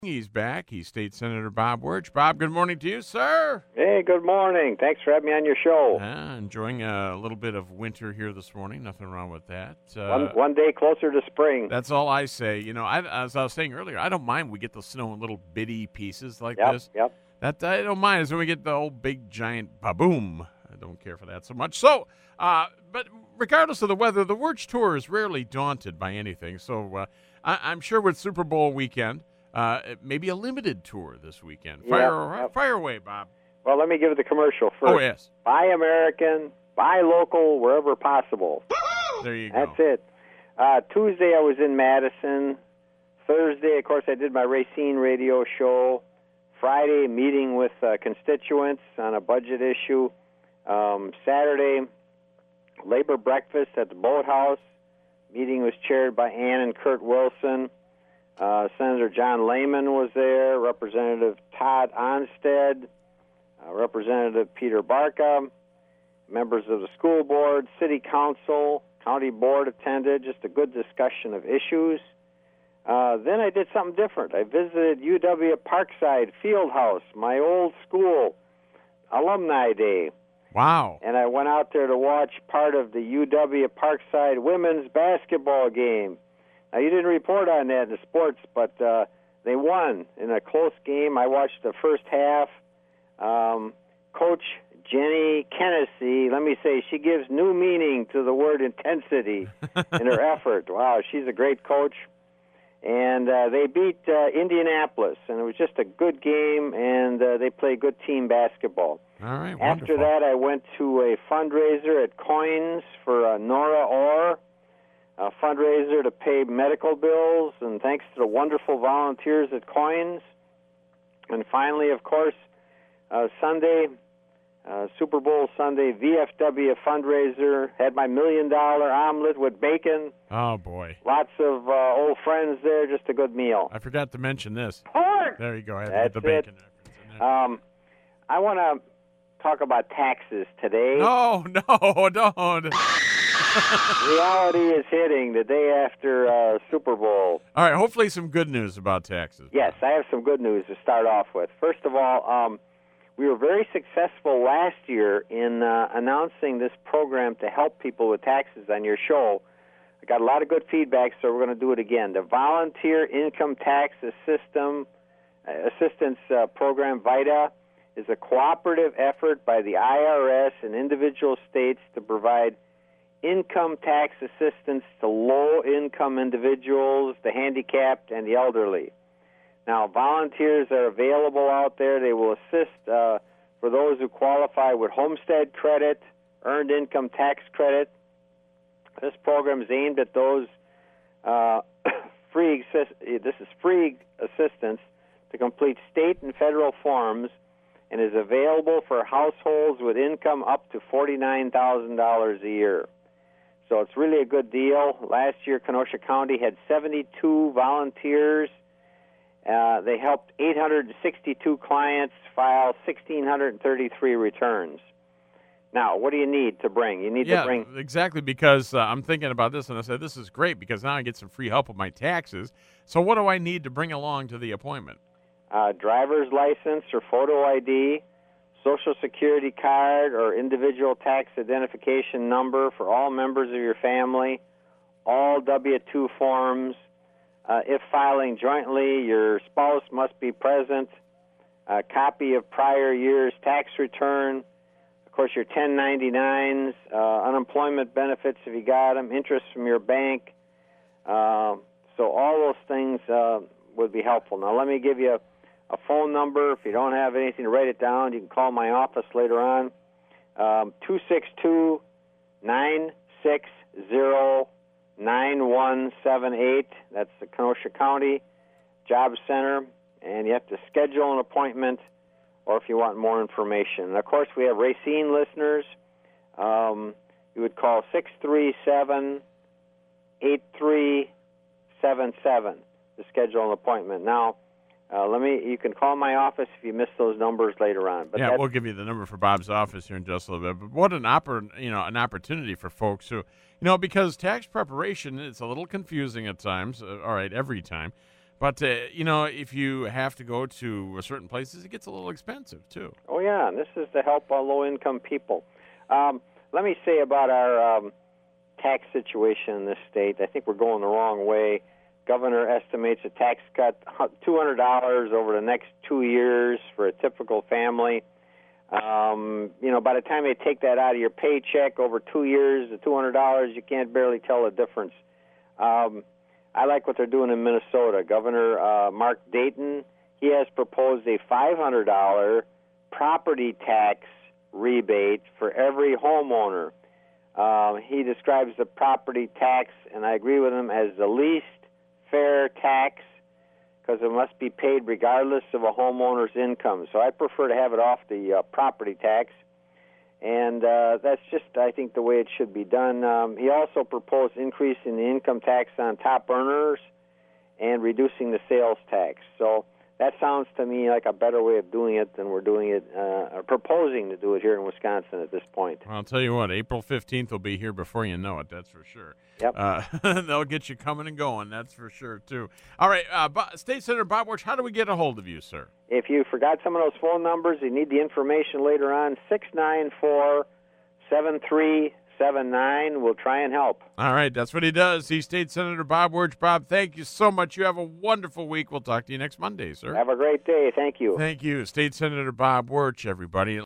He's back. He's State Senator Bob Wirtz. Bob, good morning to you, sir. Hey, good morning. Thanks for having me on your show. Enjoying a little bit of winter here this morning. Nothing wrong with that. One day closer to spring. That's all I say. You know, as I was saying earlier, I don't mind we get the snow in little bitty pieces like this. Yep. That I don't mind is when we get the old big giant ba-boom. I don't care for that so much. So, but regardless of the weather, the Wirtz Tour is rarely daunted by anything. So I'm sure with Super Bowl weekend, maybe a limited tour this weekend. Fire away, Bob. Well, let me give the commercial first. Oh, yes. Buy American, buy local, wherever possible. There you That's go. it. Tuesday, I was in Madison. Thursday, of course, I did my Racine radio show. Friday, meeting with constituents on a budget issue. Saturday, labor breakfast at the Boathouse. Meeting was chaired by Ann and Kurt Wilson. Senator John Lehman was there, Representative Todd Onstead, Representative Peter Barca, members of the school board, city council, county board attended, just a good discussion of issues. Then I did something different. I visited UW Parkside Fieldhouse, my old school, Alumni Day. Wow. And I went out there to watch part of the UW Parkside women's basketball game. Now, you didn't report on that in the sports, but they won in a close game. I watched the first half. Coach Jenny Kennedy, let me say, she gives new meaning to the word intensity in her effort. Wow, she's a great coach. And they beat Indianapolis, and it was just a good game, and they play good team basketball. All right, After wonderful. that, I went to a fundraiser at Coins for Nora Orr, a fundraiser to pay medical bills, and thanks to the wonderful volunteers at Coins. And finally, of course, Sunday, Super Bowl Sunday, VFW fundraiser, had my $1 million omelet with bacon. Oh, boy. Lots of old friends there, just a good meal. I forgot to mention this. Pork! There you go. I had That's the bacon reference in there. I want to talk about taxes today. No, don't. Reality is hitting the day after Super Bowl. All right, hopefully some good news about taxes. Yes, I have some good news to start off with. First of all, we were very successful last year in announcing this program to help people with taxes on your show. I got a lot of good feedback, so we're going to do it again. The Volunteer Income Tax Assistance Program, VITA, is a cooperative effort by the IRS and individual states to provide income tax assistance to low-income individuals, the handicapped, and the elderly. Now, volunteers are available out there. They will assist for those who qualify with homestead credit, earned income tax credit. This program is aimed at those free assistance to complete state and federal forms and is available for households with income up to $49,000 a year. So it's really a good deal. Last year, Kenosha County had 72 volunteers. They helped 862 clients file 1,633 returns. Now, what do you need to bring? You need to bring... exactly, because I'm thinking about this, and I said, this is great, because now I get some free help with my taxes. So what do I need to bring along to the appointment? Driver's license or photo ID, Social Security card or individual tax identification number for all members of your family, all W-2 forms. If filing jointly, your spouse must be present, a copy of prior year's tax return, of course, your 1099s, unemployment benefits if you got them, interest from your bank. So all those things would be helpful. Now, let me give you a phone number. If you don't have anything to write it down, you can call my office later on, 262-960-9178. That's the Kenosha County Job Center, and you have to schedule an appointment or if you want more information. And, of course, we have Racine listeners. You would call 637-8377 to schedule an appointment. Now, you can call my office if you miss those numbers later on. But we'll give you the number for Bob's office here in just a little bit. But what an opportunity for folks who, because tax preparation, it's a little confusing at times. All right, every time. But, if you have to go to certain places, it gets a little expensive, too. Oh, yeah, and this is to help low-income people. Let me say about our tax situation in this state. I think we're going the wrong way. Governor estimates a tax cut $200 over the next 2 years for a typical family. By the time they take that out of your paycheck over 2 years, the $200, you can't barely tell the difference. I like what they're doing in Minnesota. Governor Mark Dayton, he has proposed a $500 property tax rebate for every homeowner. He describes the property tax, and I agree with him, as the least fair tax because it must be paid regardless of a homeowner's income. So I prefer to have it off the property tax, and that's just, I think, the way it should be done. He also proposed increasing the income tax on top earners and reducing the sales tax. So that sounds to me like a better way of doing it than we're doing it, or proposing to do it here in Wisconsin at this point. Well, I'll tell you what, April 15th will be here before you know it, that's for sure. Yep. They'll get you coming and going, that's for sure, too. All right, State Senator Bob Wirtz, how do we get a hold of you, sir? If you forgot some of those phone numbers, you need the information later on, 694-7379. We'll try and help. All right, that's what he does. He's State Senator Bob Wirtz. Bob, thank you so much. You have a wonderful week. We'll talk to you next Monday, sir. Have a great day. Thank you. Thank you. State Senator Bob Wirtz, everybody.